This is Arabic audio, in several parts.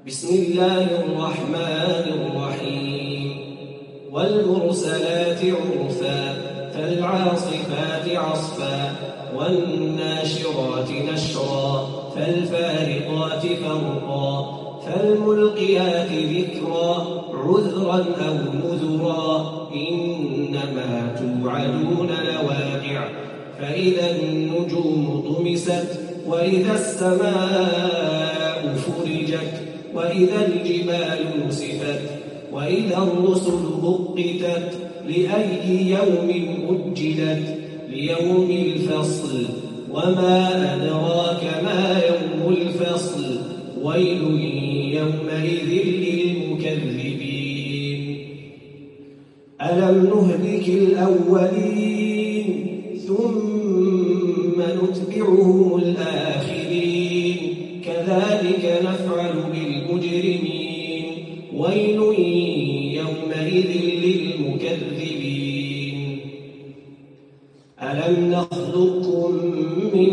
بسم الله الرحمن الرحيم والمرسلات عرفا فالعاصفات عصفا والناشرات نشرا فالفارقات فرقا فالملقيات ذكرا عذرا أو نذرا إنما توعدون لواقع فإذا النجوم طمست وإذا السماء فرجت وإذا الجبال نسفت وإذا الرسل أقتت لأي يوم أجلت ليوم الفصل وما أدراك ما يوم الفصل ويل يومئذ للمكذبين ألم نهلك الأولين ثم نتبعهم الآخرين كذلك نفعل بالمجرمين ويل يومئذ للمكذبين ألم نخلقكم من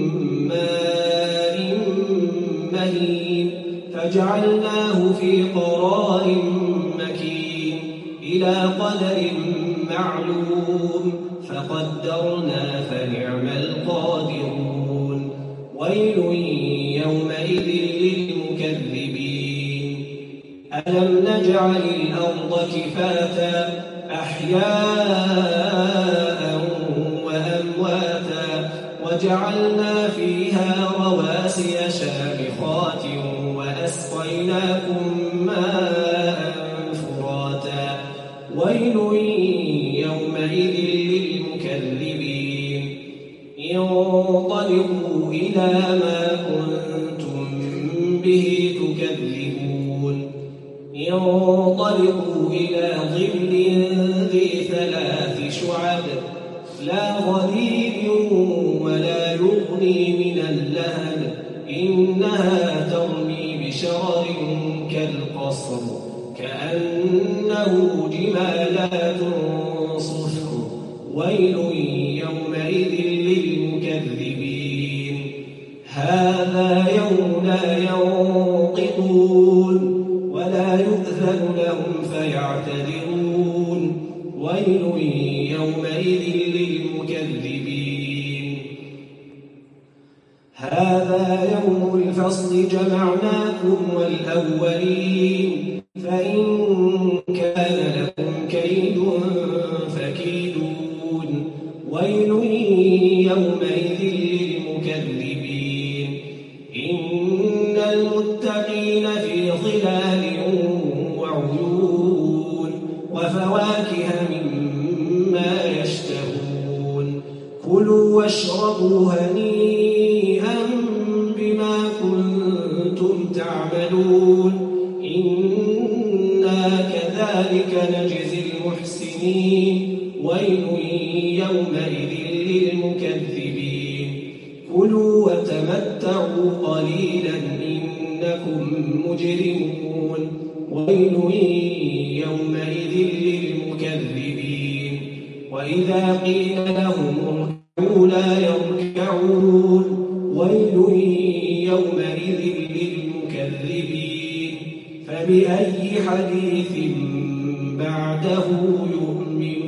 ماء مهين فجعلناه في قرار مكين إلى قدر معلوم فقدرنا فنعم القادرون ويل يومئذ للمكذبين ألم نجعل الأرض كفاتا أحياء وأمواتا وجعلنا فيها رواسي شامخات وأسقيناكم ماء فراتا ويل يومئذ للمكذبين انطلقوا إلى ما كنتم به تكذبون انطلقوا إلى ظل ذي 3 شعب لا ظليل ولا يغني من اللهب إنها ترمي بشرر كالقصر كأنه جمالات صفر ويل يومئذ للمكذبين هذا يوم لا ينطقون ولا يؤذن لهم فيعتذرون ويل يومئذ للمكذبين هذا يوم الفصل جمعناكم والأولين فإن كان لكم كيد فكيدون ويل يومئذ للمكذبين إن المتقين في ظلال وعيون وفواكه مما يشتهون كلوا واشربوا هنيئا بما كنتم تعملون إنا كذلك نجزي المحسنين ويل يومئذ للمكذبين كلوا وتمتعوا قليلا إنكم مجرمون ويل يومئذ للمكذبين وإذا قيل لهم اركعوا لا يركعون ويل يومئذ للمكذبين فبأي حديث بعده يؤمنون